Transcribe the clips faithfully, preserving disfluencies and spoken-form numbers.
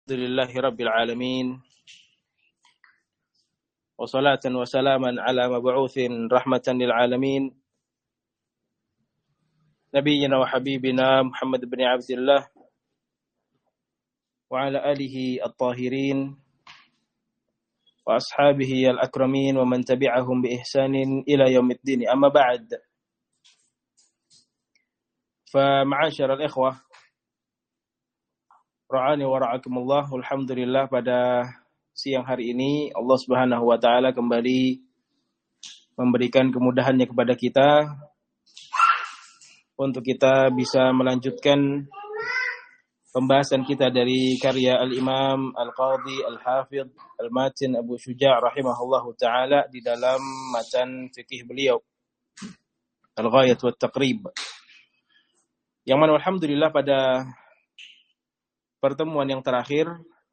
Alhamdulillahi Rabbil Alamin. Wa salatan wa salaman ala mab'uthin rahmatan lil alamin. Nabiyyina wa habibina Muhammad ibn Abdullah wa ala alihi at-tahirin wa ashabihi al-akramin wa man tabi'ahum bi ihsanin ila yaumiddin. Amma ba'd. Fa ma'asyar al-ikhwah ra'ani wa ra'akumullah. Alhamdulillah, pada siang hari ini Allah Subhanahu wa taala kembali memberikan kemudahannya kepada kita untuk kita bisa melanjutkan pembahasan kita dari karya Al-Imam Al-Qadhi Al-Hafidh Al-Matin Abu Syuja' rahimahullahu taala di dalam matan fikih beliau Al-Ghayat wa Taqrib, yang mana alhamdulillah pada pertemuan yang terakhir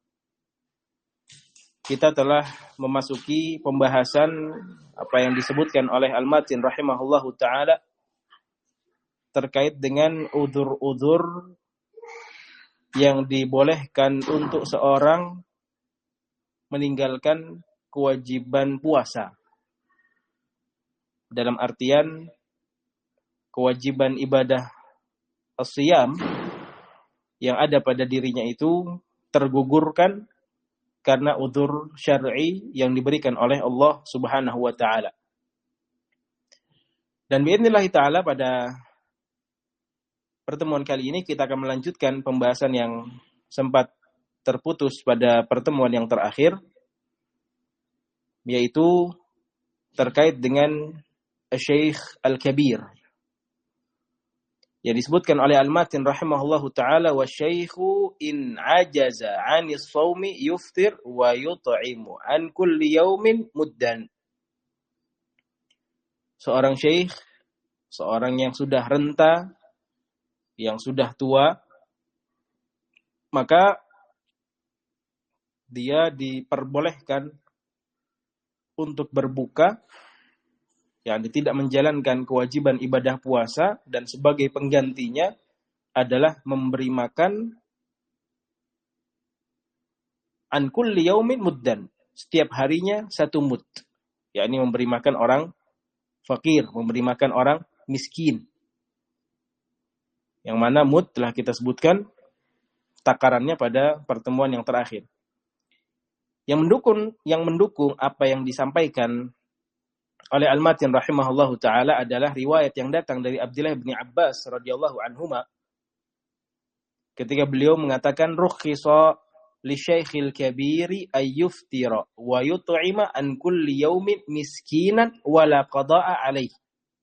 kita telah memasuki pembahasan apa yang disebutkan oleh Al-Matin rahimahullahu taala terkait dengan udzur-udzur yang dibolehkan untuk seorang meninggalkan kewajiban puasa. Dalam artian kewajiban ibadah as-siyam yang ada pada dirinya itu tergugurkan karena udzur syar'i yang diberikan oleh Allah Subhanahu wa taala. Dan biidznillah taala pada pertemuan kali ini kita akan melanjutkan pembahasan yang sempat terputus pada pertemuan yang terakhir, yaitu terkait dengan Syekh Al-Kabir, yang disebutkan oleh Al-Matin rahimahullahu ta'ala, wa syaikhu in ajaza anis sawmi yuftir wa yut'imu an kulli yaumin muddan. Seorang syekh, seorang yang sudah renta, yang sudah tua, maka dia diperbolehkan untuk berbuka, yang tidak menjalankan kewajiban ibadah puasa, dan sebagai penggantinya adalah memberi makan an kulli yaumin muddan, setiap harinya satu mud, yakni memberi makan orang fakir, memberi makan orang miskin, yang mana mud telah kita sebutkan takarannya pada pertemuan yang terakhir. Yang mendukung yang mendukung apa yang disampaikan oleh Al-Matin rahimahullahu taala adalah riwayat yang datang dari Abdullah bin Abbas radhiyallahu anhuma, ketika beliau mengatakan rukhisa li syaikhil kabiri ay yuftira wa yut'ima an kulli yaumin miskinan wa la qada'a alaihi.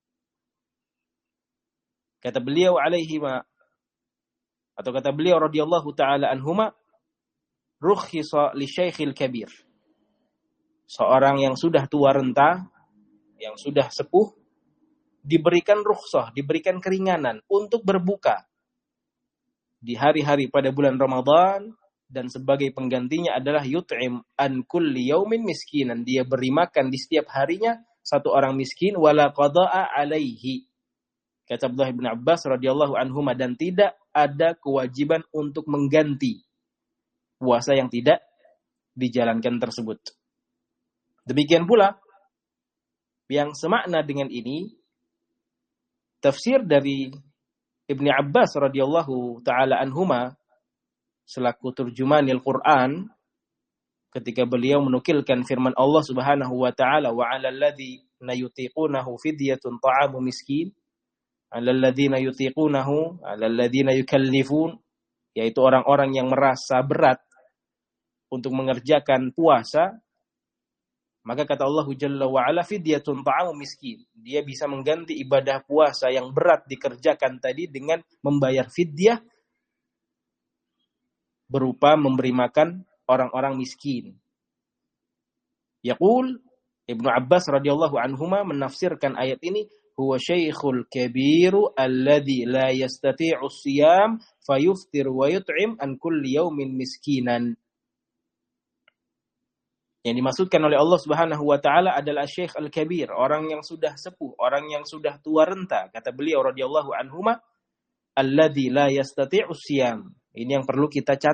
Kata beliau alaihi ma atau kata beliau radhiyallahu taala anhuma, rukhisa li syaikhil kabir, seorang yang sudah tua renta, yang sudah sepuh, diberikan rukhsah, diberikan keringanan untuk berbuka di hari-hari pada bulan Ramadan, dan sebagai penggantinya adalah yut'im an kulli yaumin miskinan, dia beri makan di setiap harinya satu orang miskin, wala qada'a alaihi. Kata Abdullah bin Abbas radhiyallahu anhuma, dan tidak ada kewajiban untuk mengganti puasa yang tidak dijalankan tersebut. Demikian pula yang semakna dengan ini, tafsir dari Ibnu Abbas radhiyallahu taala anhuma selaku turjumanil Quran, ketika beliau menukilkan firman Allah Subhanahu wa taala, wa 'alal ladzina yutiqunahu fidyatun ta'amu miskin, 'alal ladzina yutiqunahu 'alal ladzina yukallifun, yaitu orang-orang yang merasa berat untuk mengerjakan puasa, maka kata Allah Jalla wa'ala, fidyatun ta'amu miskin, dia bisa mengganti ibadah puasa yang berat dikerjakan tadi dengan membayar fidyah berupa memberi makan orang-orang miskin. Yaqul Ibnu Abbas radhiyallahu anhuma menafsirkan ayat ini, huwa syaikhul kabiru alladzi la yastati'u siyam fayuftir wa yut'im an kulli yaumin miskinan. Yang dimaksudkan oleh Allah Subhanahu wa taala adalah Syekh Al-Kabir, orang yang sudah sepuh, orang yang sudah tua renta. Kata beliau radhiyallahu anhuma, alladzi la yastati'u siyam. Ini yang perlu kita catat.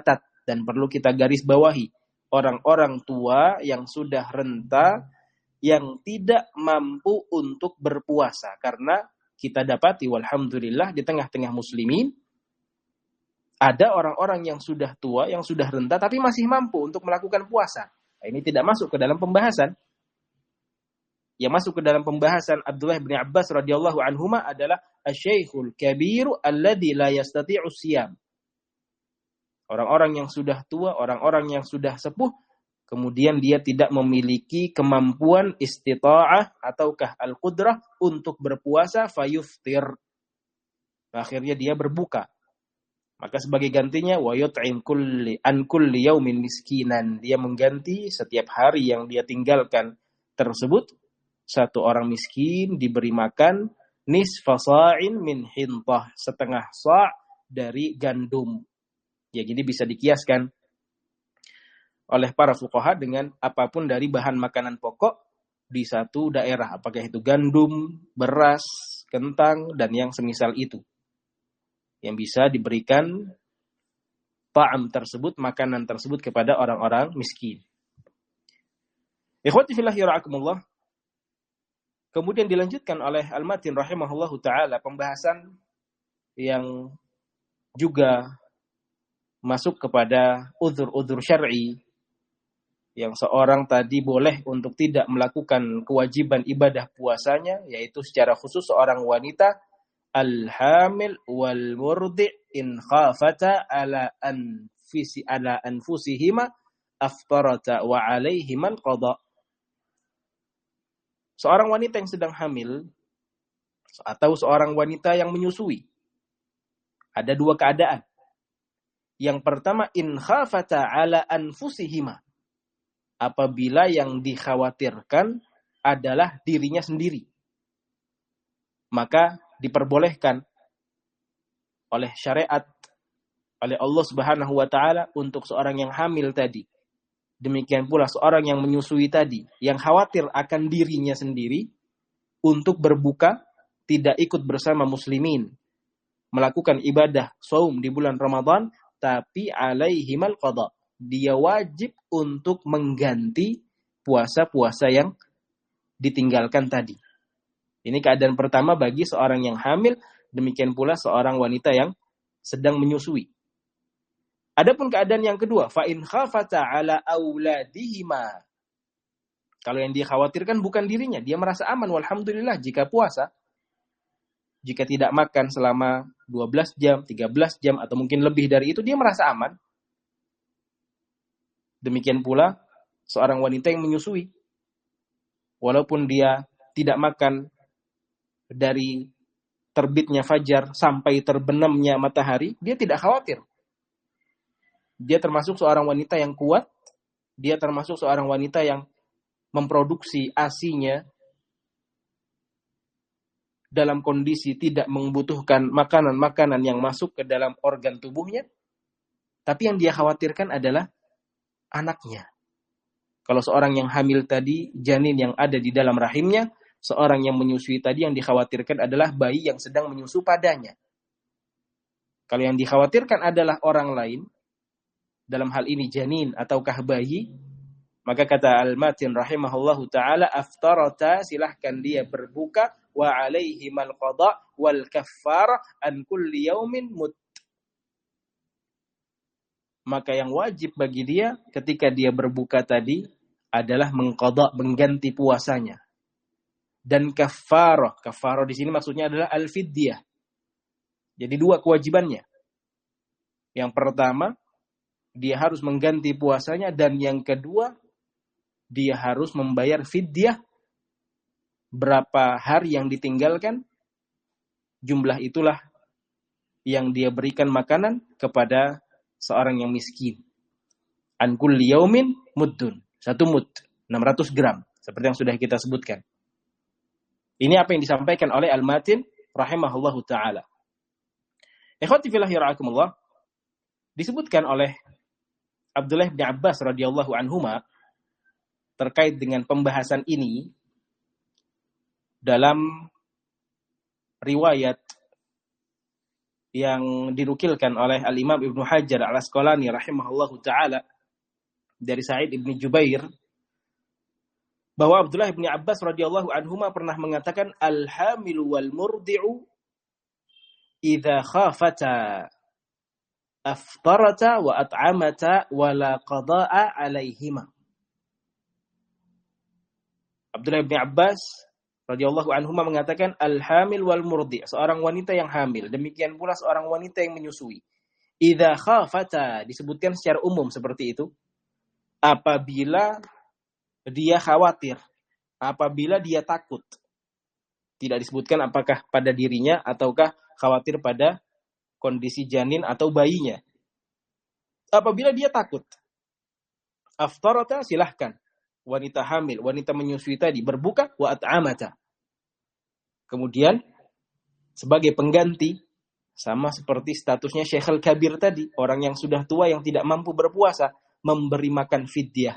dan perlu kita garis bawahi. Orang-orang tua yang sudah renta, yang tidak mampu untuk berpuasa. Karena kita dapati, walhamdulillah, di tengah-tengah muslimin, ada orang-orang yang sudah tua, yang sudah renta, tapi masih mampu untuk melakukan puasa. Nah, ini tidak masuk ke dalam pembahasan. Yang masuk ke dalam pembahasan Abdullah bin Abbas radhiyallahu anhuma adalah asy-syaikhul kabiru alladzi la yastati'u siyam. Orang-orang yang sudah tua, orang-orang yang sudah sepuh, kemudian dia tidak memiliki kemampuan istita'ah ataukah al-qudrah untuk berpuasa, fayuftir. Akhirnya dia berbuka. Maka sebagai gantinya wa yut'im kulli an kulli yaumin miskinan, dia mengganti setiap hari yang dia tinggalkan tersebut, satu orang miskin diberi makan nisfa sa'in min hintah, setengah sa' dari gandum. Ya, jadi bisa dikiaskan oleh para fuqaha dengan apapun dari bahan makanan pokok di satu daerah, apakah itu gandum, beras, kentang, dan yang semisal itu, yang bisa diberikan ta'am tersebut, makanan tersebut kepada orang-orang miskin. Ikhwati fillah yara'akumullah. Kemudian dilanjutkan oleh Al-Matin rahimahullahu ta'ala pembahasan yang juga masuk kepada uzur-uzur syar'i, yang seorang tadi boleh untuk tidak melakukan kewajiban ibadah puasanya, yaitu secara khusus seorang wanita al-hamil wal murdi' in khafata ala anfisi ala anfusihima aftarata wa alaihimal qada. Seorang wanita yang sedang hamil atau seorang wanita yang menyusui, ada dua keadaan. Yang pertama, in khafata ala anfusihima, apabila yang dikhawatirkan adalah dirinya sendiri, maka diperbolehkan oleh syariat, oleh Allah Subhanahu wa taala untuk seorang yang hamil tadi. Demikian pula seorang yang menyusui tadi, yang khawatir akan dirinya sendiri, untuk berbuka, tidak ikut bersama muslimin melakukan ibadah shaum di bulan Ramadan, tapi alaihimal qada, dia wajib untuk mengganti puasa-puasa yang ditinggalkan tadi. Ini keadaan pertama bagi seorang yang hamil, demikian pula seorang wanita yang sedang menyusui. Adapun keadaan yang kedua, fa in khafata ala auladihima, kalau yang dia khawatirkan bukan dirinya, dia merasa aman, walhamdulillah, jika puasa, jika tidak makan selama dua belas jam, tiga belas jam, atau mungkin lebih dari itu, dia merasa aman. Demikian pula seorang wanita yang menyusui, walaupun dia tidak makan dari terbitnya fajar sampai terbenamnya matahari, dia tidak khawatir. Dia termasuk seorang wanita yang kuat, dia termasuk seorang wanita yang memproduksi asinya dalam kondisi tidak membutuhkan makanan-makanan yang masuk ke dalam organ tubuhnya, tapi yang dia khawatirkan adalah anaknya. Kalau seorang yang hamil tadi, janin yang ada di dalam rahimnya, seorang yang menyusui tadi, yang dikhawatirkan adalah bayi yang sedang menyusu padanya. Kalau yang dikhawatirkan adalah orang lain, dalam hal ini janin ataukah bayi, maka kata Al-Matin rahimahullahu ta'ala, aftarata, silahkan dia berbuka, wa alaihimal qada wal kaffar an kulli yaumin mut. Maka yang wajib bagi dia ketika dia berbuka tadi adalah mengqada, mengganti puasanya. Dan kafarah, kafarah di sini maksudnya adalah al-fidyah. Jadi dua kewajibannya. Yang pertama, dia harus mengganti puasanya, dan yang kedua, dia harus membayar fidyah. Berapa hari yang ditinggalkan, jumlah itulah yang dia berikan makanan kepada seorang yang miskin. An kulli yaumin muddun, satu mud, enam ratus gram, seperti yang sudah kita sebutkan. Ini apa yang disampaikan oleh Al-Matin rahimahullahu ta'ala. Ikhwati fillah yara'akumullah, disebutkan oleh Abdullah bin Abbas radhiyallahu anhuma terkait dengan pembahasan ini dalam riwayat yang dinukilkan oleh Al-Imam Ibnu Hajar Al-Asqalani rahimahullahu taala dari Sa'id ibn Jubair bahwa Abdullah bin Abbas radhiyallahu anhuma pernah mengatakan al-hamil wal murdi'u idza khafata aftarata wa at'amata wa la qada'a 'alaihima. Abdullah bin Abbas radhiyallahu anhuma mengatakan al-hamil wal murdi', seorang wanita yang hamil, demikian pula seorang wanita yang menyusui. Idza khafata, disebutkan secara umum seperti itu, apabila dia khawatir, apabila dia takut. Tidak disebutkan apakah pada dirinya ataukah khawatir pada kondisi janin atau bayinya. Apabila dia takut, aftarata, silahkan wanita hamil, wanita menyusui tadi berbuka, wa at'amata. Kemudian sebagai pengganti, sama seperti statusnya Syekhul Kabir tadi, orang yang sudah tua yang tidak mampu berpuasa, memberi makan fidyah.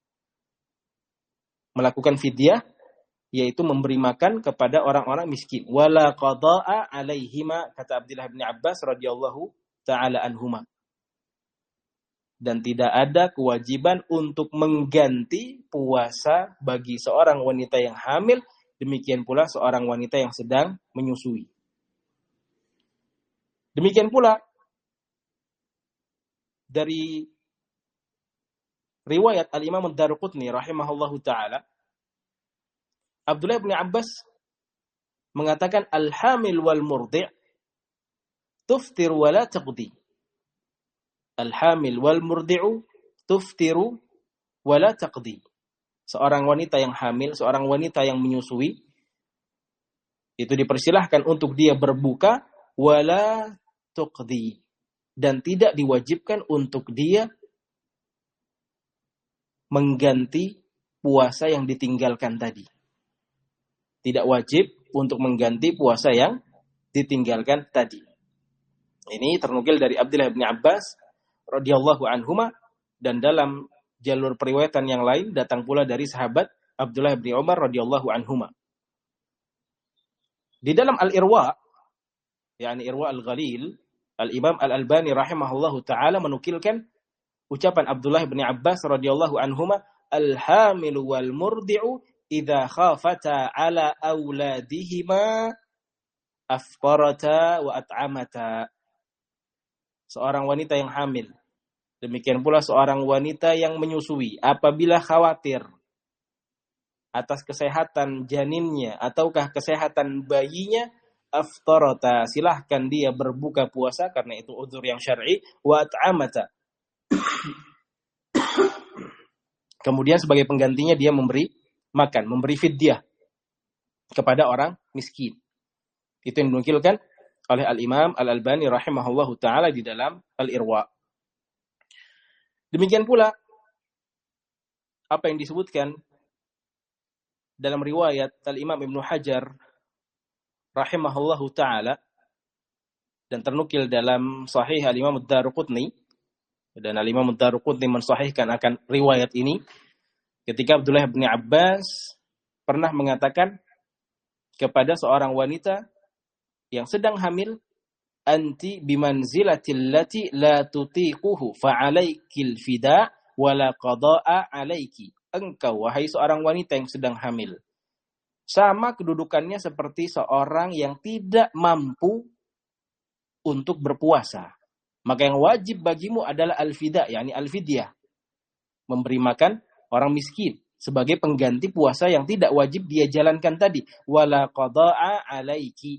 Melakukan fidyah, yaitu memberi makan kepada orang-orang miskin. Wala qada'a 'alaihima, kata Abdullah bin Abbas radhiyallahu taala anhuma. Dan tidak ada kewajiban untuk mengganti puasa bagi seorang wanita yang hamil, demikian pula seorang wanita yang sedang menyusui. Demikian pula dari riwayat Al-Imam Ad-Daruqutni rahimahullahu taala, Abdullah bin Abbas mengatakan al-hamil wal murdi' tuftir wa la taqdi. Al-hamil wal murdi'u tuftiru wa la taqdi. Seorang wanita yang hamil, seorang wanita yang menyusui, itu dipersilahkan untuk dia berbuka wala tuqdi, dan tidak diwajibkan untuk dia mengganti puasa yang ditinggalkan tadi. Tidak wajib untuk mengganti puasa yang ditinggalkan tadi. Ini ternukil dari Abdullah bin Abbas radhiyallahu anhuma, dan dalam jalur periwayatan yang lain datang pula dari sahabat Abdullah bin Umar radhiyallahu anhuma. Di dalam Al-Irwa, yakni Irwa Al-Ghalil, Al-Imam Al-Albani rahimahullahu taala menukilkan ucapan Abdullah bin Abbas radhiyallahu anhuma, al-hamilu wal murdi'u idza khafata ala auladihima afqarata wa at'amata. Seorang wanita yang hamil, demikian pula seorang wanita yang menyusui, apabila khawatir atas kesehatan janinnya ataukah kesehatan bayinya, aftarata, silahkan dia berbuka puasa karena itu uzur yang syar'i, wa at'amata. Kemudian sebagai penggantinya dia memberi makan, memberi fidyah kepada orang miskin. Itu yang dinukilkan oleh Al-Imam Al-Albani rahimahullahu taala di dalam Al-Irwa. Demikian pula apa yang disebutkan dalam riwayat Al-Imam Ibnu Hajar rahimahullahu taala dan ternukil dalam Sahih Al-Imam Ad-Daruqutni, dan Al-Imam Ad-Daruqutni mensahihkan akan riwayat ini ketika Abdullah bin Abbas pernah mengatakan kepada seorang wanita yang sedang hamil, anti bimanzilatil lati la tutiquhu fa'alaikil fida wa la qada'a alaiki. Engkau, wahai seorang wanita yang sedang hamil, sama kedudukannya seperti seorang yang tidak mampu untuk berpuasa. Maka yang wajib bagimu adalah al-fida, yakni al-fidyah, memberi makan orang miskin sebagai pengganti puasa yang tidak wajib dia jalankan tadi. Wala qada'a alaiki,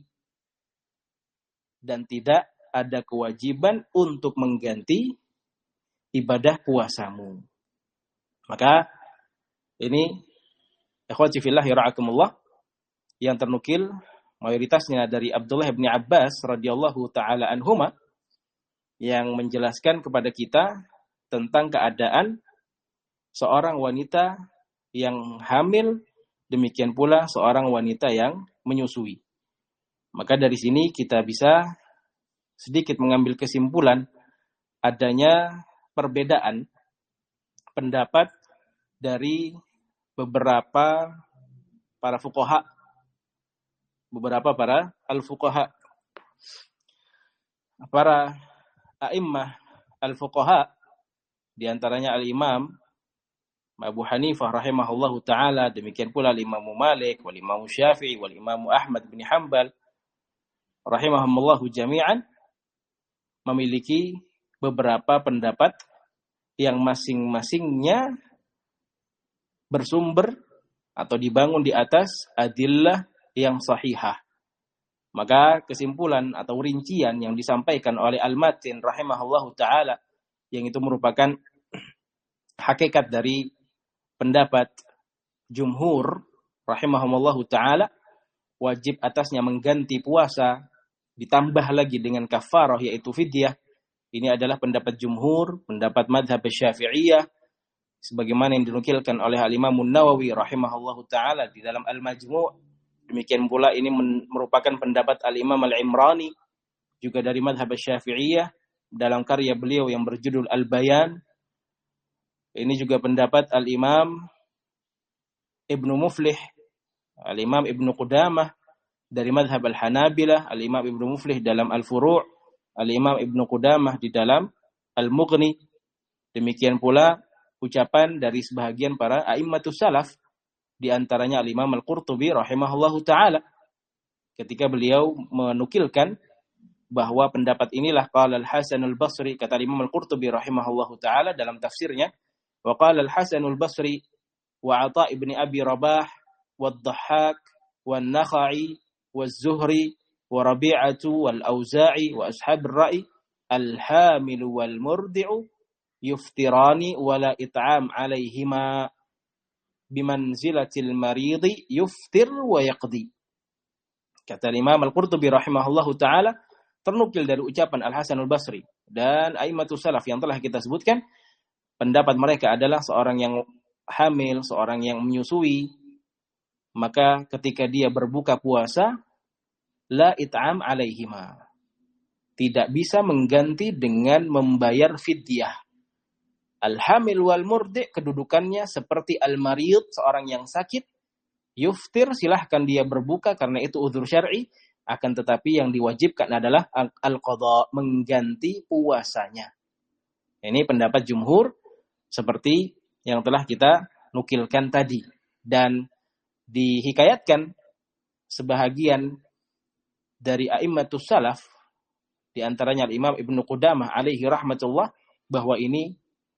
dan tidak ada kewajiban untuk mengganti ibadah puasamu. Maka ini ikhwati fillah yara'akumullah yang ternukil mayoritasnya dari Abdullah bin Abbas radhiyallahu taala anhuma, yang menjelaskan kepada kita tentang keadaan seorang wanita yang hamil, demikian pula seorang wanita yang menyusui. Maka dari sini kita bisa sedikit mengambil kesimpulan adanya perbedaan pendapat dari beberapa para fuqaha, beberapa para al-fuqaha. para a'immah al-fuqaha, di antaranya al-Imam Abu Hanifah rahimahullahu ta'ala, demikian pula al-Imam Malik, wal-Imam Syafi'i, wal-Imam Ahmad bin Hanbal rahimahumullahu jami'an, memiliki beberapa pendapat yang masing-masingnya bersumber atau dibangun di atas adillah yang sahihah. Maka kesimpulan atau rincian yang disampaikan oleh Al-Matin rahimahullahu ta'ala, yang itu merupakan hakikat dari pendapat jumhur rahimahumullahu ta'ala, wajib atasnya mengganti puasa, ditambah lagi dengan kafarah yaitu fidyah. Ini adalah pendapat jumhur, pendapat madhab Syafi'iyah, sebagaimana yang dinukilkan oleh Al-Imam Nawawi rahimahullahu ta'ala di dalam Al-Majmu'. Demikian pula ini merupakan pendapat Al-Imam Al-Imrani, juga dari madhab Syafi'iyah, dalam karya beliau yang berjudul Al-Bayan. Ini juga pendapat Al-Imam Ibnu Muflih, Al-Imam Ibnu Qudamah dari madhab Al-Hanabilah, Al-Imam Ibnu Muflih dalam Al-Furu', Al-Imam Ibnu Qudamah di dalam Al-Mughni. Demikian pula ucapan dari sebahagian para a'immatus salaf, di antaranya Al-Imam Al-Qurtubi rahimahullahu ta'ala, ketika beliau menukilkan bahwa pendapat inilah qala Al-Hasan Al-Basri, kata Imam Al-Qurtubi rahimahullahu ta'ala dalam tafsirnya, wa qala Al-Hasan Al-Basri wa Atha ibn Abi Rabah wa Ad-Dhahhak wa An-Nakha'i wa Az-Zuhri wa Rabi'atu wal Auza'i wa ashab ar-ra'i al-hamilu wal murdi'u yuftirani wala it'am alaihima bimanzilatil maridi yuftir wa yaqdi. Kata Imam Al-Qurtubi rahimahullahu ta'ala, ternukil dari ucapan Al-Hasan Al-Basri dan a'immatus salaf yang telah kita sebutkan, pendapat mereka adalah seorang yang hamil, seorang yang menyusui, maka ketika dia berbuka puasa, la it'am alaihima, tidak bisa mengganti dengan membayar fidyah. Al-hamil wal murdi' kedudukannya seperti al-marid, seorang yang sakit. Yuftir, silahkan dia berbuka karena itu uzur syar'i, akan tetapi yang diwajibkan adalah al-qadha, mengganti puasanya. Ini pendapat jumhur seperti yang telah kita nukilkan tadi, dan dihikayatkan sebahagian dari a'immatus salaf, di antaranya Imam Ibnu Qudamah alaihi rahmatullah, bahwa ini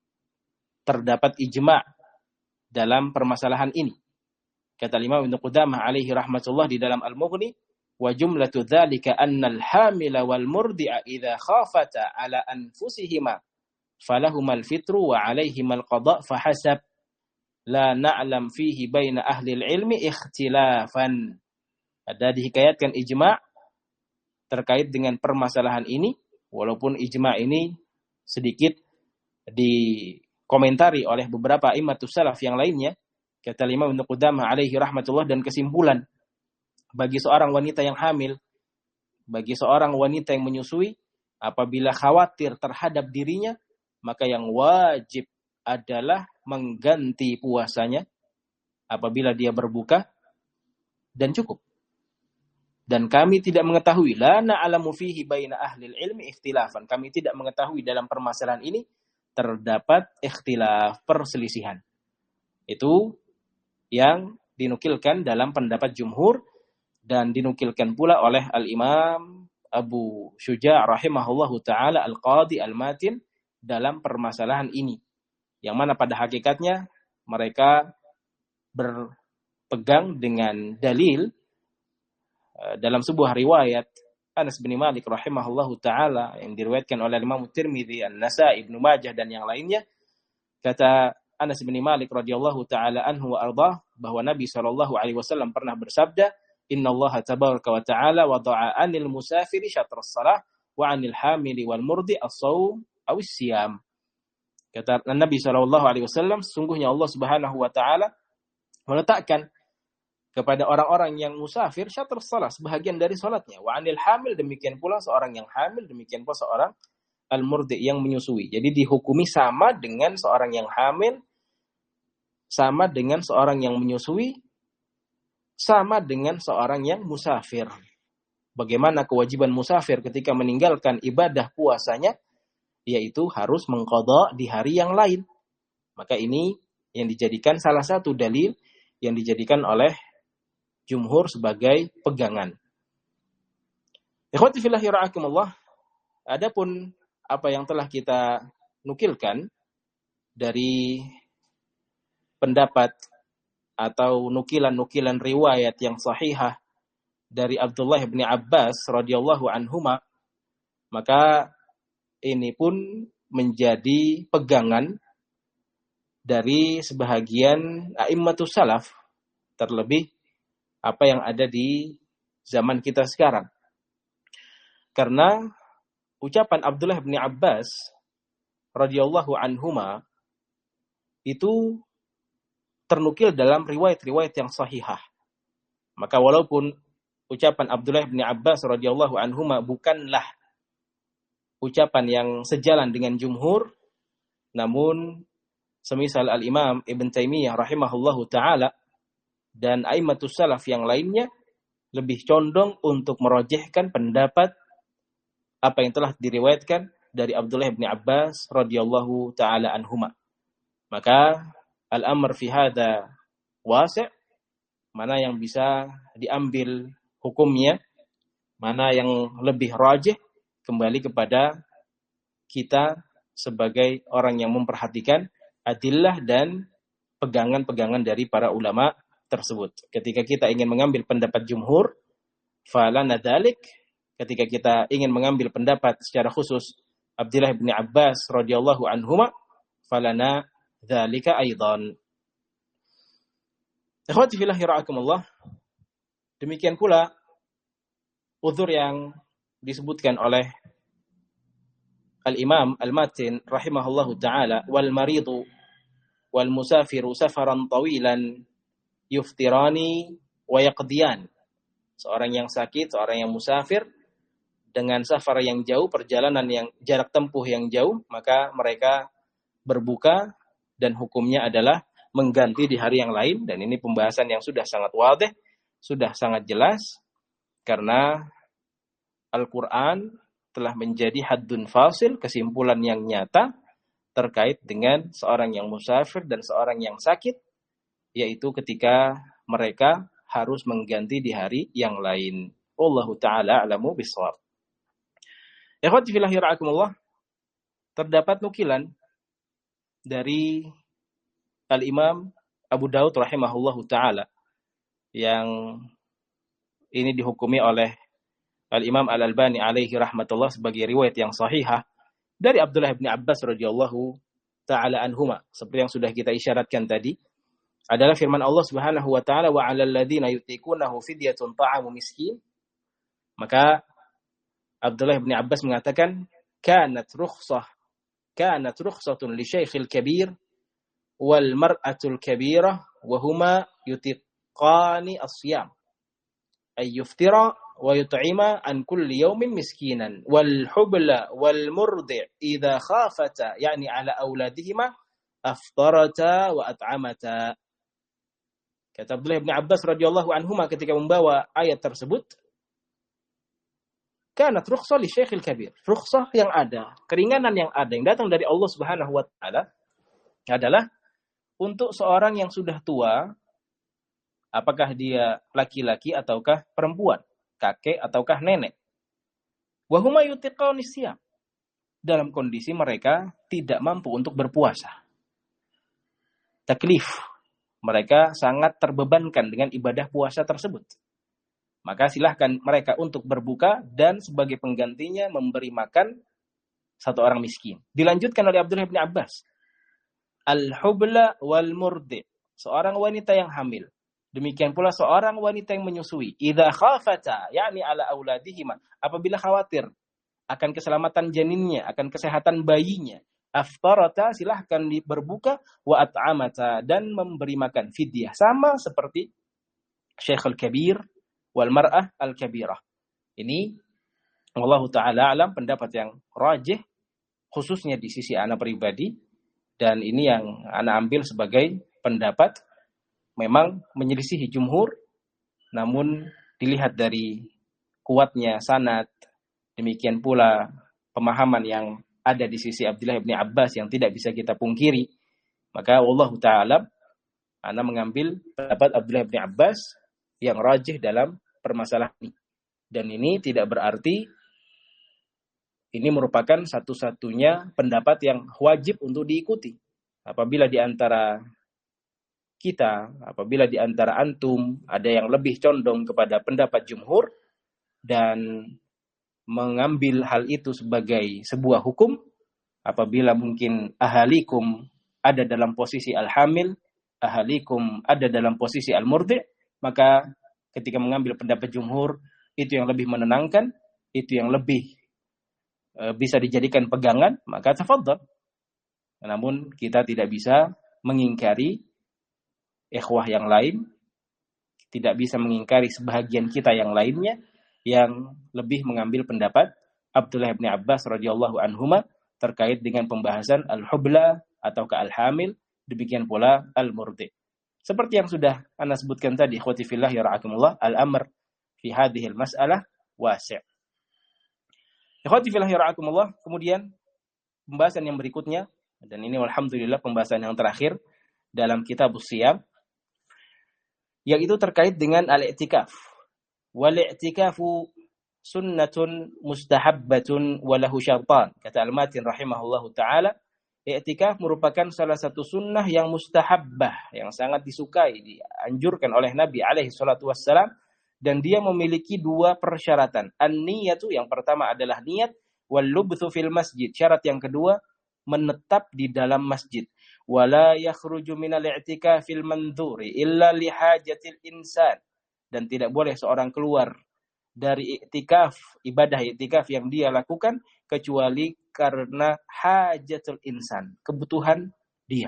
terdapat ijma' dalam permasalahan ini. Kata Imam Ibnu Qudamah alaihi rahmatullah di dalam Al-Mughni, wa jumlatu dzalika anna al-hamila wal murdi'a idza khafata ala anfusihima falahumal fitru wa alaihimal qada' fahasab la na'lam fihi baina ahli al-ilmi ikhtilafan. Ada dihikayatkan ijma' terkait dengan permasalahan ini, walaupun ijma' ini sedikit dikomentari oleh beberapa a'immatus salaf yang lainnya. Kata Imam Ibnu Qudamah alaihi rahmatullah, dan kesimpulan, bagi seorang wanita yang hamil, bagi seorang wanita yang menyusui, apabila khawatir terhadap dirinya, maka yang wajib adalah mengganti puasanya apabila dia berbuka, dan cukup. Dan kami tidak mengetahui, la na'lamu fihi baina ahli ilmi ikhtilafan, kami tidak mengetahui dalam permasalahan ini terdapat ikhtilaf, perselisihan. Itu yang dinukilkan dalam pendapat jumhur, dan dinukilkan pula oleh Al-Imam Abu Syuja' rahimahullahu ta'ala Al-Qadi Al-Matin dalam permasalahan ini, yang mana pada hakikatnya mereka berpegang dengan dalil dalam sebuah riwayat Anas bin Malik rahimahullahu ta'ala yang diriwayatkan oleh Imam Tirmidzi, An-Nasa'i, Ibnu Majah dan yang lainnya. Kata Anas bin Malik radhiyallahu ta'ala anhu wa ardhah, bahwa Nabi sallallahu alaihi wasallam pernah bersabda, innallaha tabaraka wa ta'ala wada'a 'anil musafiri syatras shalah wa 'anil hamili wal murdi as-shaum aw as-siyam. Kata Nabi sallallahu alaihi wasallam, sungguhnya Allah Subhanahu wa ta'ala meletakkan kepada orang-orang yang musafir syatras shalah, sebahagian dari salatnya, wa 'anil hamil, demikian pula seorang yang hamil, demikian pula seorang al-murdi yang menyusui. Jadi dihukumi sama dengan seorang yang hamil, sama dengan seorang yang menyusui, sama dengan seorang yang musafir. bagaimana kewajiban musafir ketika meninggalkan ibadah puasanya, yaitu harus mengqadha di hari yang lain. Maka ini yang dijadikan salah satu dalil yang dijadikan oleh jumhur sebagai pegangan. Ikhwati fillahi ra'akumullah, adapun apa yang telah kita nukilkan dari pendapat atau nukilan-nukilan riwayat yang sahihah dari Abdullah bin Abbas radhiyallahu anhuma, maka ini pun menjadi pegangan dari sebahagian a'immatus salaf, terlebih apa yang ada di zaman kita sekarang. Karena ucapan Abdullah bin Abbas radhiyallahu anhuma itu ternukil dalam riwayat-riwayat yang sahihah. Maka walaupun ucapan Abdullah bin Abbas radhiyallahu anhuma bukanlah ucapan yang sejalan dengan jumhur, namun semisal Al-Imam Ibn Taimiyah rahimahullahu ta'ala dan a'immatus salaf yang lainnya lebih condong untuk merojihkan pendapat apa yang telah diriwayatkan dari Abdullah bin Abbas radhiyallahu ta'ala anhuma. Maka al-amr fi hadha wasi', mana yang bisa diambil hukumnya, mana yang lebih rajih, kembali kepada kita sebagai orang yang memperhatikan adillah dan pegangan-pegangan dari para ulama tersebut. Ketika kita ingin mengambil pendapat jumhur, falana dzalik. Ketika kita ingin mengambil pendapat secara khusus Abdullah bin Abbas radhiyallahu anhuma, falana dzalika aidan. Ikhwati fillah ra'akumullah, demikian pula uzur yang disebutkan oleh Al-Imam Al-Matin rahimahullahu ta'ala, wal maridu wal musafiru safaran tawilan yuftirani wa yaqdiyan. Seorang yang sakit, seorang yang musafir dengan safar yang jauh, perjalanan yang jarak tempuh yang jauh, maka mereka berbuka dan hukumnya adalah mengganti di hari yang lain. Dan ini pembahasan yang sudah sangat wadih, sudah sangat jelas, karena Al-Quran telah menjadi haddun fasil, kesimpulan yang nyata terkait dengan seorang yang musafir dan seorang yang sakit, yaitu ketika mereka harus mengganti di hari yang lain. Wallahu ta'ala a'lamu bishawab. Ikhwati fillahi ra'akumullah, terdapat nukilan dari Al-Imam Abu Daud rahimahullahu ta'ala yang ini dihukumi oleh Al-Imam Al-Albani alaihi rahmatullah sebagai riwayat yang sahihah dari Abdullah bin Abbas radhiyallahu ta'ala anhuma. Seperti yang sudah kita isyaratkan tadi, adalah firman Allah Subhanahu wa ta'ala, wa 'alal ladzina yutiqunahu fidyatun ta'amu miskin. Maka Abdullah bin Abbas mengatakan, kanat rukhsah kanat rukhsatun li syaikhil kabir wal mar'atul kabirah wa huma yutiqani as-siyam ay yuftira wa yut'ima an kulli yawmin miskinan wal hubla wal murdi' idza khafata yani ala auladihima aftarata wa at'amata. Kata Abdullah bin Abbas radhiyallahu anhuma ketika membawa ayat tersebut, kanat rukhsah li syekhil kabir. Rukhsah yang ada, keringanan yang ada, yang datang dari Allah Subhanahu wa ta'ala adalah untuk seorang yang sudah tua, apakah dia laki-laki ataukah perempuan, kakek ataukah nenek. Wa huma yutiqani siyam. Dalam kondisi mereka tidak mampu untuk berpuasa. Taklif. Mereka sangat terbebankan dengan ibadah puasa tersebut. Maka silahkan mereka untuk berbuka dan sebagai penggantinya memberi makan satu orang miskin. Dilanjutkan oleh Abdullah bin Abbas. Al-hubla wal murdi. Seorang wanita yang hamil. Demikian pula seorang wanita yang menyusui. Idza khafata, yakni ala auladihima. Apabila khawatir akan keselamatan janinnya, akan kesehatan bayinya. Aftarata, silahkan berbuka. Wa at'amata, dan memberi makan fidyah. Sama seperti Syekhul Kabir wal mar'ah al-kabirah. Ini wallahu ta'ala alam pendapat yang rajih khususnya di sisi ana pribadi, dan ini yang ana ambil sebagai pendapat memang menyelisihi jumhur, namun dilihat dari kuatnya sanad, demikian pula pemahaman yang ada di sisi Abdullah bin Abbas yang tidak bisa kita pungkiri, maka wallahu ta'ala ana mengambil pendapat Abdullah bin Abbas yang rajih dalam permasalahan ini. Dan ini tidak berarti ini merupakan satu-satunya pendapat yang wajib untuk diikuti. Apabila di antara kita, apabila di antara antum ada yang lebih condong kepada pendapat jumhur dan mengambil hal itu sebagai sebuah hukum, apabila mungkin ahalikum ada dalam posisi al-hamil, ahalikum ada dalam posisi al-murdi', maka ketika mengambil pendapat jumhur, itu yang lebih menenangkan, itu yang lebih e, bisa dijadikan pegangan, maka tafadhal. Namun kita tidak bisa mengingkari ikhwah yang lain, tidak bisa mengingkari sebahagian kita yang lainnya yang lebih mengambil pendapat Abdullah bin Abbas radhiyallahu anhuma terkait dengan pembahasan al-hubla atau al-hamil, demikian pula al-murdi. Seperti yang sudah Anda sebutkan tadi, ikhwati fillah ya ra'akumullah, al-amr fi hadhihi al-mas'alah wasi'. Ikhwati fillah ya ra'akumullah, kemudian pembahasan yang berikutnya, dan ini alhamdulillah pembahasan yang terakhir dalam kitab Shiyam, yaitu terkait dengan al-i'tikaf. Wal-i'tikafu sunnatun mustahabbatun walahu syartan. Kata Al-Matin rahimahullahu ta'ala, i'tikaf merupakan salah satu sunnah yang mustahabbah, yang sangat disukai, dianjurkan oleh Nabi alaihi salatu wassalam, dan dia memiliki dua persyaratan. An-niyatu, yang pertama adalah niat, wal-lubthu fil masjid. Syarat yang kedua, menetap di dalam masjid. Wala yakhruju minal i'tikafil mandhuri illa lihajatil insan. Dan tidak boleh seorang keluar dari i'tikaf, ibadah i'tikaf yang dia lakukan, kecuali karena hajatul insan, kebutuhan dia.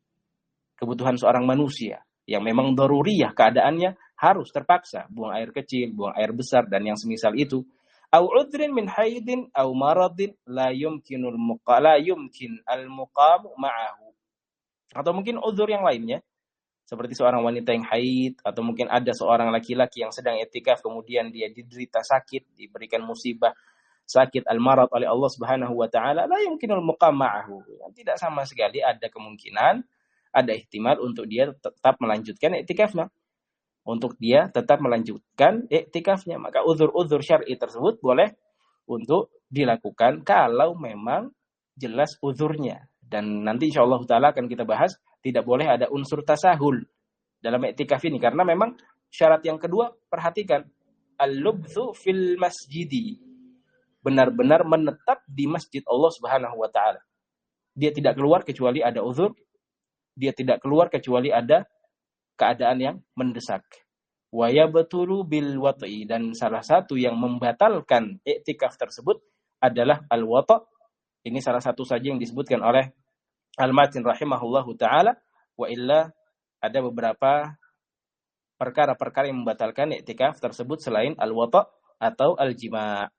Kebutuhan seorang manusia yang memang daruriyah, keadaannya harus terpaksa buang air kecil, buang air besar dan yang semisal itu. Au udrin min haidin au maradin la yumkinul muqala yumkin al muqam ma'ahu. Atau mungkin uzur yang lainnya, seperti seorang wanita yang haid, atau mungkin ada seorang laki-laki yang sedang i'tikaf kemudian dia diderita sakit, diberikan musibah sakit al-marad oleh Allah Subhanahu wa taala, la yumkinul muqam ma'ahu. Tidak sama sekali ada kemungkinan, ada ihtimal untuk dia tetap melanjutkan i'tikafnya. Untuk dia tetap melanjutkan i'tikafnya, maka uzur-uzur syar'i tersebut boleh untuk dilakukan kalau memang jelas uzurnya. Dan nanti insyaallah taala akan kita bahas, tidak boleh ada unsur tasahul dalam i'tikaf ini, karena memang syarat yang kedua, perhatikan, al-lubthu fil masjidi, benar-benar menetap di masjid Allah Subhanahu wa taala. Dia tidak keluar kecuali ada uzur, dia tidak keluar kecuali ada keadaan yang mendesak. Wa yabtulu bil wat'i, dan salah satu yang membatalkan i'tikaf tersebut adalah al-wata'. Ini salah satu saja yang disebutkan oleh Al-Matin rahimahullahu ta'ala. Wa illa ada beberapa perkara-perkara yang membatalkan i'tikaf tersebut selain al-wata' atau al-jima'.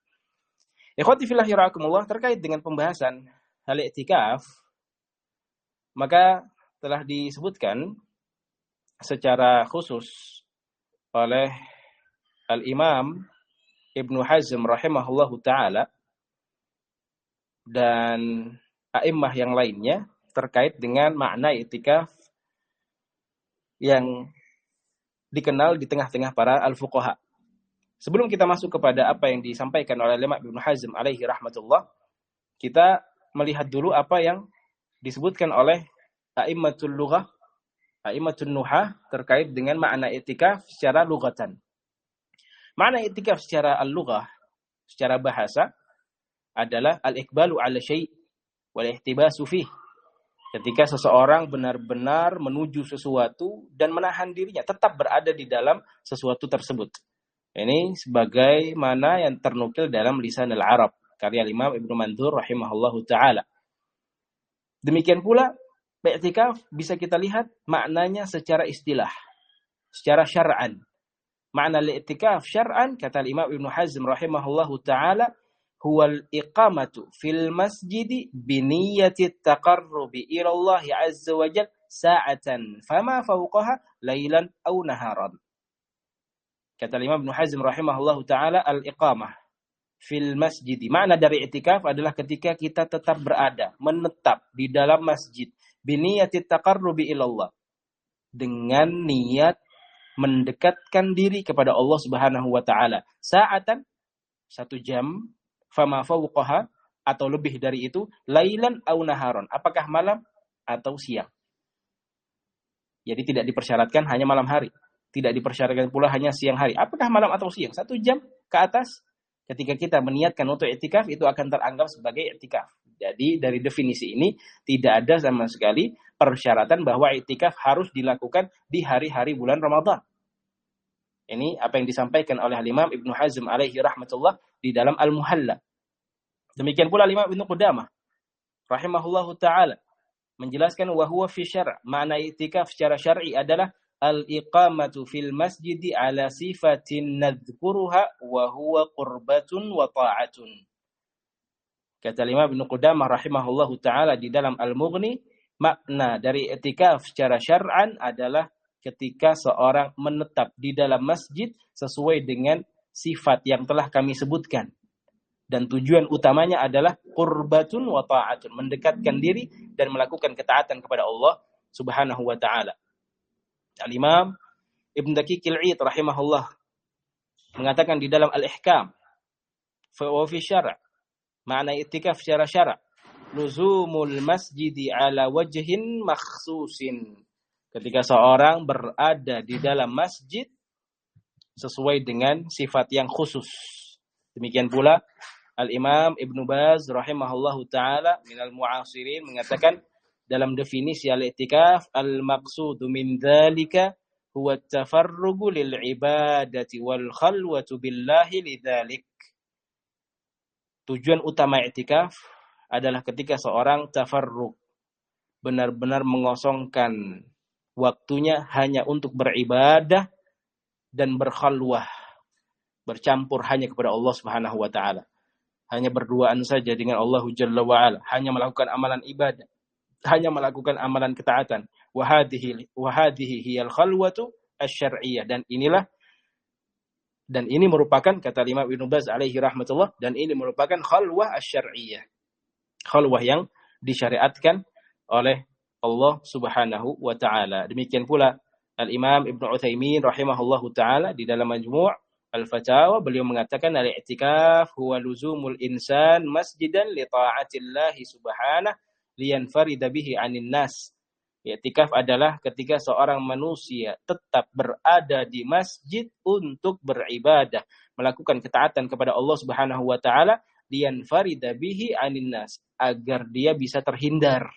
Ikhwati fillah yarahumullah, terkait dengan pembahasan al-i'tikaf, maka telah disebutkan secara khusus oleh Al-Imam Ibnu Hazm rahimahullahu ta'ala dan a'immah yang lainnya terkait dengan makna i'tikaf yang dikenal di tengah-tengah para al-fuqaha. Sebelum kita masuk kepada apa yang disampaikan oleh Imam Ibnu Hazm alaihi rahmatullah, kita melihat dulu apa yang disebutkan oleh a'immatul lughah, a'immatun nuhah terkait dengan makna i'tikaf secara lughatan. Makna i'tikaf secara al-lughah, secara bahasa adalah al-iqbalu 'ala syai' wal ihtibasu fih. Ketika seseorang benar-benar menuju sesuatu dan menahan dirinya, tetap berada di dalam sesuatu tersebut. Ini sebagaimana yang ternukil dalam Lisan al-Arab, karya Imam Ibnu Mandzur rahimahullahu ta'ala. Demikian pula, i'tikaf bisa kita lihat maknanya secara istilah, secara syar'an. Makna i'tikaf syar'an, kata Imam Ibnu Hazm rahimahullahu ta'ala, huwal iqamatu fil masjidi biniyati taqarrubi ila Allah azza wa jalla sa'atan fama fawqaha lailan aw naharan. Kata Imam Ibnu Hazm rahimahullahu taala, al-iqamah fil masjid. Makna dari i'tikaf adalah ketika kita tetap berada, menetap di dalam masjid, biniyati taqarrubi ilallah, dengan niat mendekatkan diri kepada Allah Subhanahu wa taala. Sa'atan, satu jam, fama fawqaha, atau lebih dari itu, lailan au naharon, apakah malam atau siang. Jadi tidak dipersyaratkan hanya malam hari, tidak dipersyaratkan pula hanya siang hari. Apakah malam atau siang? Satu jam ke atas, ketika kita meniatkan untuk i'tikaf, itu akan teranggap sebagai i'tikaf. Jadi dari definisi ini tidak ada sama sekali persyaratan bahwa i'tikaf harus dilakukan di hari-hari bulan Ramadan. Ini apa yang disampaikan oleh Imam Ibnu Hazm alaihi rahmatullah di dalam Al-Muhalla. Demikian pula Imam Ibnu Qudamah rahimahullahu taala menjelaskan wa huwa fi syar', makna i'tikaf secara syar'i adalah al-iqamatu fil masjidi ala sifatin nadhkuruha wa huwa qurbatun wa ta'atun. Kata Imam Ibnu Qudamah rahimahullahu taala di dalam Al-Mughni, makna dari i'tikaf secara syar'an adalah ketika seorang menetap di dalam masjid sesuai dengan sifat yang telah kami sebutkan. Dan tujuan utamanya adalah qurbatun wa ta'atun, mendekatkan diri dan melakukan ketaatan kepada Allah Subhanahu wa taala. Al-Imam Ibn Daqiqil 'Id rahimahullah mengatakan di dalam Al-Ihkam, fa wa fi syara', makna i'tikaf secara syara', luzumul masjidi ala wajhin makhsusin, ketika seorang berada di dalam masjid sesuai dengan sifat yang khusus. Demikian pula Al-Imam Ibnu Baz rahimahullahu taala minal mu'asirin mengatakan dalam definisi al-i'tikaf, al-maqsudu min dzalika huwa at-tafarrugu lil ibadati wal khalwatu billahi lidzalik. Tujuan utama i'tikaf adalah ketika seorang tafarrug, benar-benar mengosongkan waktunya hanya untuk beribadah dan berkhalwah, bercampur hanya kepada Allah Subhanahu wa taala. Hanya berduaan saja dengan Allah Jalla wa ala, hanya melakukan amalan ibadah, hanya melakukan amalan ketaatan. Wa hadhihi wa hadhihi hiyal khalwatu asy-syar'iyyah, dan inilah dan ini merupakan, kata Imam Ibnu Baz alaihi rahmatullah, dan ini merupakan khalwah asy-syar'iyyah. Khalwah yang disyariatkan oleh Allah Subhanahu wa taala. Demikian pula Al-Imam Ibnu Utsaimin rahimahullahu taala di dalam Majmu' Al-Fatawa, beliau mengatakan al-i'tikaf huwa luzumul insan masjidan li ta'atillahi subhanahu liyanfarida bihi 'anil nas. I'tikaf adalah ketika seorang manusia tetap berada di masjid untuk beribadah, melakukan ketaatan kepada Allah Subhanahu wa taala, liyanfarida bihi 'anil nas, agar dia bisa terhindar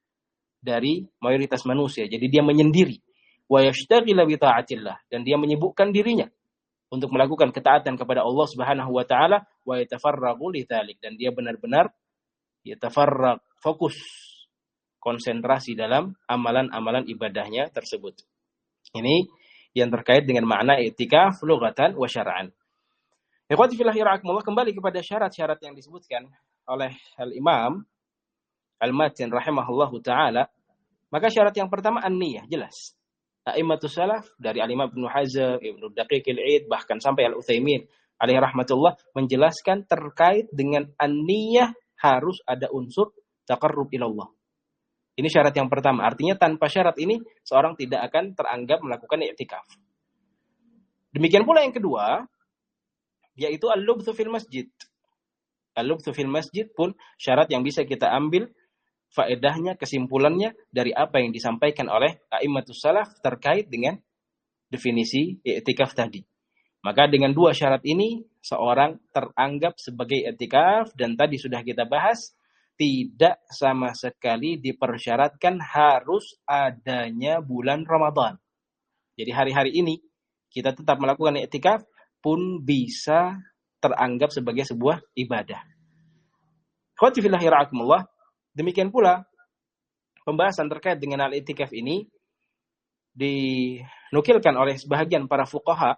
dari mayoritas manusia. Jadi dia menyendiri, wa yashtagila bi ta'atillah, dan dia menyibukkan dirinya untuk melakukan ketaatan kepada Allah Subhanahu wa taala, wa yatafarraghu lidzalik, dan dia benar-benar yatafarrag, fokus, konsentrasi dalam amalan-amalan ibadahnya tersebut. Ini yang terkait dengan makna i'tikaf lughatan wa syar'an. Ikhwati fillah rahimakumullah, kembali kepada syarat-syarat yang disebutkan oleh Al-Imam Al-Matin rahimahullahu taala. Maka syarat yang pertama an-niyah, jelas. A'immatus salaf dari Al-Imam Ibnu Hazm, Ibnu Daqiqil 'Id, bahkan sampai Al-Utsaimin alaihi rahmatullah menjelaskan terkait dengan an-niyah harus ada unsur taqarrub ilallah. Ini syarat yang pertama. Artinya tanpa syarat ini seorang tidak akan teranggap melakukan i'tikaf. Demikian pula yang kedua, yaitu al-lubthu fil masjid. Al-lubthu fil masjid pun syarat yang bisa kita ambil faedahnya, kesimpulannya dari apa yang disampaikan oleh a'immatus salaf terkait dengan definisi i'tikaf tadi. Maka dengan dua syarat ini seorang teranggap sebagai i'tikaf, dan tadi sudah kita bahas tidak sama sekali dipersyaratkan harus adanya bulan Ramadan. Jadi hari-hari ini kita tetap melakukan i'tikaf pun bisa teranggap sebagai sebuah ibadah. Khawati fillahi ra'akumullah. Demikian pula pembahasan terkait dengan al-i'tikaf ini dinukilkan oleh sebahagian para fuqaha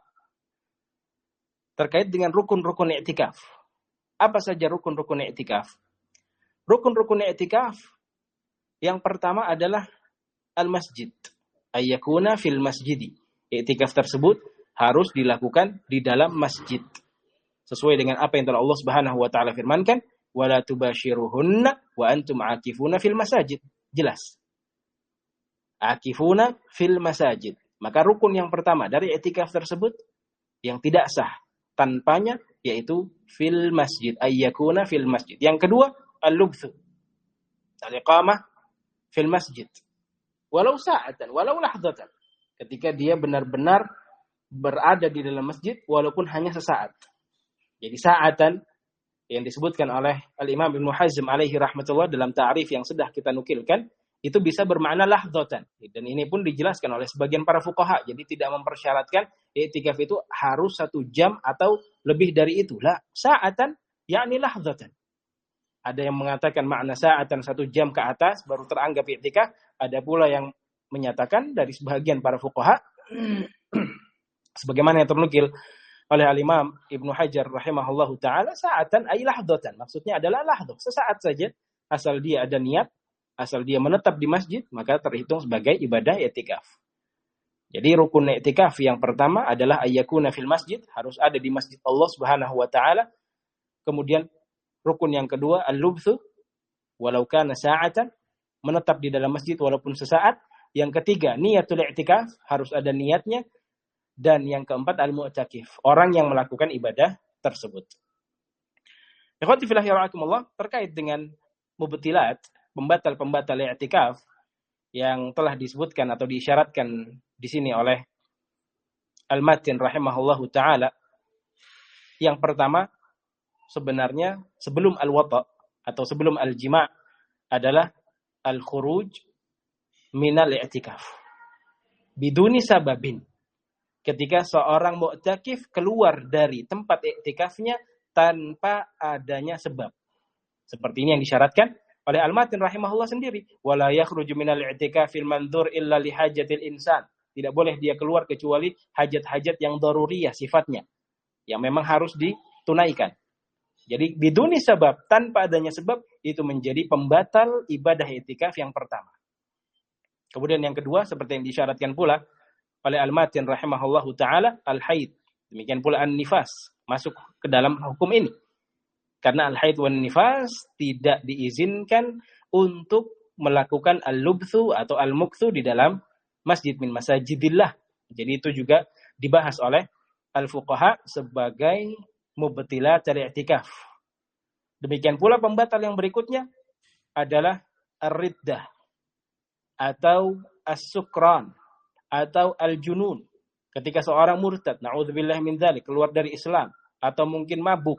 terkait dengan rukun-rukun i'tikaf. Apa saja rukun-rukun i'tikaf? Rukun-rukun i'tikaf yang pertama adalah al-masjid. Ayyakuna fil masjidi. I'tikaf tersebut harus dilakukan di dalam masjid. Sesuai dengan apa yang telah Allah Subhanahu wa taala firmankan, wala tubashiruhunna wa antum aakifuna fil masajid. Jelas. Aakifuna fil masajid. Maka rukun yang pertama dari i'tikaf tersebut yang tidak sah tanpanya yaitu fil masjid, ayyakuna fil masjid. Yang kedua, al-lubthu. Al-iqamah fil masjid. Walau sa'atan, walau lahdatan. Ketika dia benar-benar berada di dalam masjid walaupun hanya sesaat. Jadi sa'atan yang disebutkan oleh Al-Imam Ibnu Hazm alaihi rahmatullah dalam ta'rif yang sudah kita nukilkan, itu bisa bermakna lahdatan. Dan ini pun dijelaskan oleh sebagian para fuqaha. Jadi tidak mempersyaratkan i'tikaf itu harus satu jam atau lebih dari itu. La, sa'atan yakni lahdatan. Ada yang mengatakan makna sa'atan satu jam ke atas baru teranggap i'tikaf. Ada pula yang menyatakan dari sebagian para fuqaha sebagaimana yang ternukil oleh Al-Imam Ibnu Hajar rahimahullahu taala, sa'atan ay lahdatan. Maksudnya adalah lahdah, sesaat saja, asal dia ada niat, asal dia menetap di masjid, maka terhitung sebagai ibadah i'tikaf. Jadi rukun i'tikaf yang pertama adalah ayyakuna fil masjid, harus ada di masjid Allah Subhanahu wa taala. Kemudian rukun yang kedua al-lubthu walau kana sa'atan, menetap di dalam masjid walaupun sesaat. Yang ketiga niyatul i'tikaf, harus ada niatnya. Dan yang keempat al-mu'takif, orang yang melakukan ibadah tersebut. Ikhwati fillah yarhamukumullah, terkait dengan mubtilat, pembatal-pembatal i'tikaf yang telah disebutkan atau diisyaratkan di sini oleh Al-Matin rahimahullahu taala. Yang pertama sebenarnya sebelum al-wata' atau sebelum al-jima' adalah al-khuruj minal i'tikaf biduni sababin. Ketika seorang mu'takif keluar dari tempat i'tikafnya tanpa adanya sebab. Seperti ini yang disyaratkan oleh Al-Matin rahimahullah sendiri. Wala yakhruju minal i'tikafil mandzur illa li hajatil insan. Tidak boleh dia keluar kecuali hajat-hajat yang daruriyah sifatnya, yang memang harus ditunaikan. Jadi biduni sebab, tanpa adanya sebab, itu menjadi pembatal ibadah i'tikaf yang pertama. Kemudian yang kedua, seperti yang disyaratkan pula oleh Al-Matin rahimahullahu ta'ala, al-haid. Demikian pula an-nifas masuk ke dalam hukum ini. Karena al-haid wan nifas tidak diizinkan untuk melakukan al-lubthu atau al-mukthu di dalam masjid min masajidillah. Jadi itu juga dibahas oleh al-fuqaha sebagai mubtilat i'tikaf. Demikian pula pembatal yang berikutnya adalah ar-riddah atau as-sukran atau al-junun. Ketika seorang murtad, na'udzubillah min dzalik, keluar dari Islam, atau mungkin mabuk,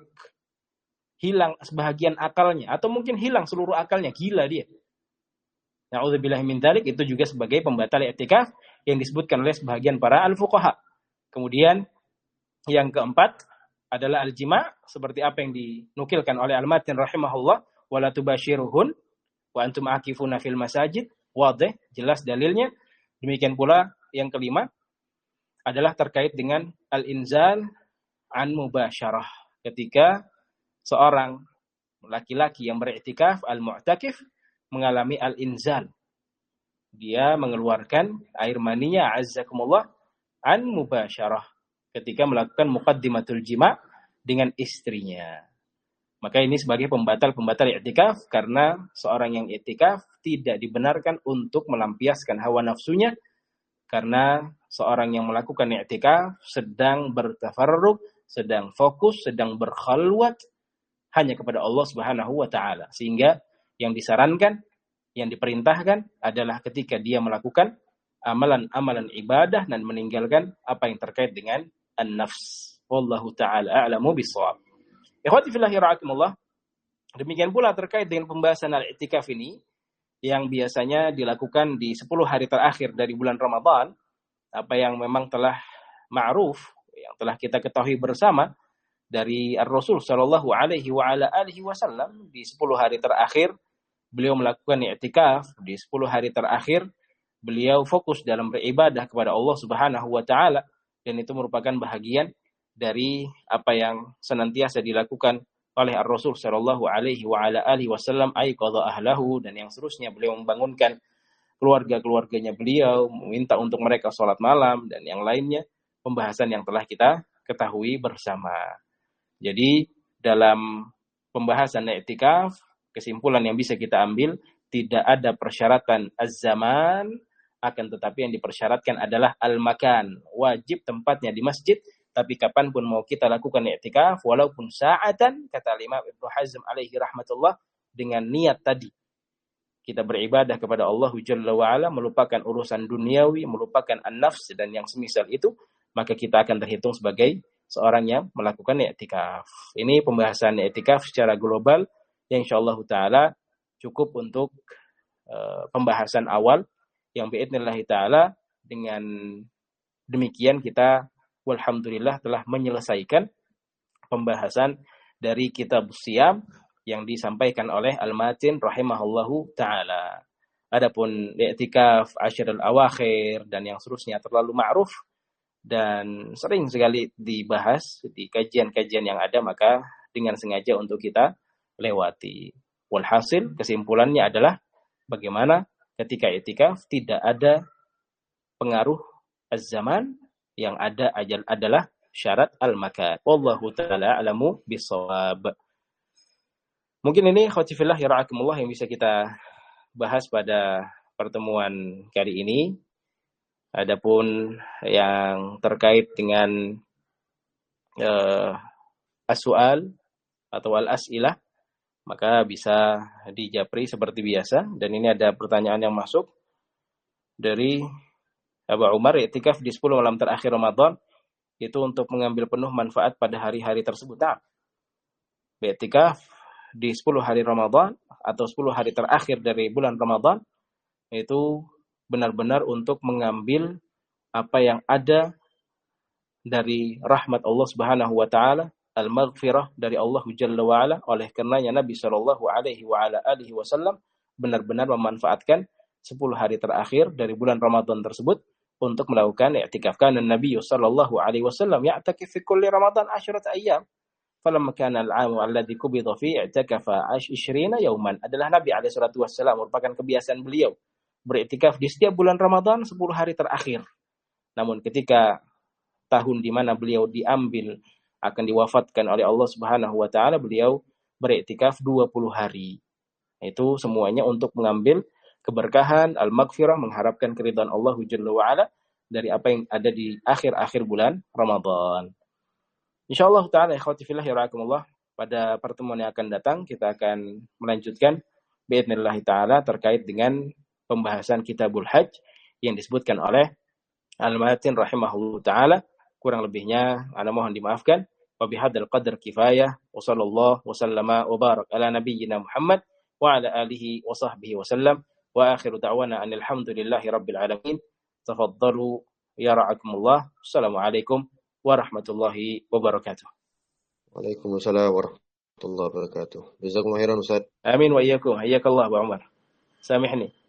hilang sebahagian akalnya, atau mungkin hilang seluruh akalnya, gila dia. Na'udzubillah min dzalik, itu juga sebagai pembatal i'tikaf yang disebutkan oleh sebahagian para al-fuqaha. Kemudian yang keempat adalah al-jima', seperti apa yang dinukilkan oleh Al-Matin rahimahullah, wala tubashiruhun wa antum aakifuna fil masajid, wadih, jelas dalilnya. Demikian pula yang kelima adalah terkait dengan al-inzal an mubasyarah. Ketika seorang laki-laki yang beriktikaf, al-mu'takif, mengalami al-inzal. Dia mengeluarkan air maninya, azzakumullah, an mubasyarah. Ketika melakukan muqaddimatul jima' dengan istrinya. Maka ini sebagai pembatal-pembatal i'tikaf, karena seorang yang i'tikaf tidak dibenarkan untuk melampiaskan hawa nafsunya, karena seorang yang melakukan i'tikaf sedang bertafarruq, sedang fokus, sedang berkhalwat hanya kepada Allah Subhanahu wa taala. Sehingga yang disarankan, yang diperintahkan adalah ketika dia melakukan amalan-amalan ibadah dan meninggalkan apa yang terkait dengan an-nafs. Wallahu taala a'lamu bis-shawab. Ikhwati fillah yarhamukumullah. Demikian pula terkait dengan pembahasan al-i'tikaf ini yang biasanya dilakukan di sepuluh hari terakhir dari bulan Ramadan, apa yang memang telah ma'ruf, yang telah kita ketahui bersama dari Ar-Rasul sallallahu alaihi wa ala alihi wasallam, di sepuluh hari terakhir beliau melakukan i'tikaf. Di sepuluh hari terakhir beliau fokus dalam beribadah kepada Allah Subhanahu wa taala, dan itu merupakan bahagian dari apa yang senantiasa dilakukan oleh Ar-Rasul sallallahu alaihi wa ala alihi wasallam, ay qadha ahlahu, dan yang seterusnya. Beliau membangunkan keluarga-keluarganya beliau, meminta untuk mereka salat malam dan yang lainnya, pembahasan yang telah kita ketahui bersama. Jadi dalam pembahasan i'tikaf, kesimpulan yang bisa kita ambil, tidak ada persyaratan az-zaman, akan tetapi yang dipersyaratkan adalah al-makan. Wajib tempatnya di masjid, tapi kapanpun mau kita lakukan i'tikaf, walaupun sa'atan, kata Imam Ibnu Hazm alaihi rahmatullah, dengan niat tadi. Kita beribadah kepada Allah Jalla wa'ala, melupakan urusan duniawi, melupakan an-nafs, dan yang semisal itu, maka kita akan terhitung sebagai seorang yang melakukan i'tikaf. Ini pembahasan i'tikaf secara global, yang insyaallah ta'ala cukup untuk uh, pembahasan awal, yang biidznillah ta'ala dengan demikian kita walhamdulillah telah menyelesaikan pembahasan dari kitab Shiyam yang disampaikan oleh Al-Matin rahimahullahu ta'ala. Adapun i'tikaf asyrul awakhir dan yang seterusnya terlalu ma'ruf dan sering sekali dibahas di kajian-kajian yang ada, maka dengan sengaja untuk kita lewati. Walhasil kesimpulannya adalah bagaimana ketika i'tikaf tidak ada pengaruh az-zaman, yang ada ajal adalah syarat al-makan. Wallahu ta'ala a'lamu bis-shawab. Mungkin ini khawati fillah ya ra'akumullah yang bisa kita bahas pada pertemuan kali ini. Adapun yang terkait dengan uh, as-su'al atau al-as'ilah, maka bisa dijapri seperti biasa. Dan ini ada pertanyaan yang masuk dari Abu Umar, i'tikaf di sepuluh malam terakhir Ramadan itu untuk mengambil penuh manfaat pada hari-hari tersebut. Nah, i'tikaf di sepuluh hari Ramadan atau sepuluh hari terakhir dari bulan Ramadan itu benar-benar untuk mengambil apa yang ada dari rahmat Allah Subhanahu wa taala, al-maghfirah dari Allah Jalla wa ala. Oleh karenanya Nabi sallallahu alaihi wa ala alihi wasallam benar-benar memanfaatkan sepuluh hari terakhir dari bulan Ramadan tersebut untuk melakukan i'tikaf. Kana Nabi sallallahu alaihi wasallam ya'takif fi kulli Ramadan asyrata ayyam. Falamma kana al-'aam alladhi qubida fi i'takafa ishrina yawman. Adalah Nabi alaihi salatu wasallam merupakan kebiasaan beliau beriktikaf di setiap bulan Ramadan sepuluh hari terakhir. Namun ketika tahun di mana beliau diambil akan diwafatkan oleh Allah Subhanahu wa taala, beliau beriktikaf dua puluh hari. Itu semuanya untuk mengambil keberkahan, al-maghfirah, mengharapkan keridhaan Allah Jalla wa ala dari apa yang ada di akhir-akhir bulan Ramadan. Insyaallah taala ikhwati fillah ya rahimakumullah, pada pertemuan yang akan datang kita akan melanjutkan biidznillah taala terkait dengan pembahasan Kitabul Hajj yang disebutkan oleh Al-Matin rahimahullah ta'ala. Kurang lebihnya ana mohon dimaafkan. Wa bihadzal qadar kifayah wa sallallahu wa sallama wa barak ala nabiyyina Muhammad wa ala alihi wa sahbihi wa sallam wa akhiru da'wana anil hamdulillahi rabbil alamin. Tafaddalu ya ra'akumullah. Assalamualaikum warahmatullahi wabarakatuh. Waalaikumsalam warahmatullahi wabarakatuh. Jazakumullah khairan Ustaz. Amin wa iyyakum. Hayyakallah Ba Umar. Samihni.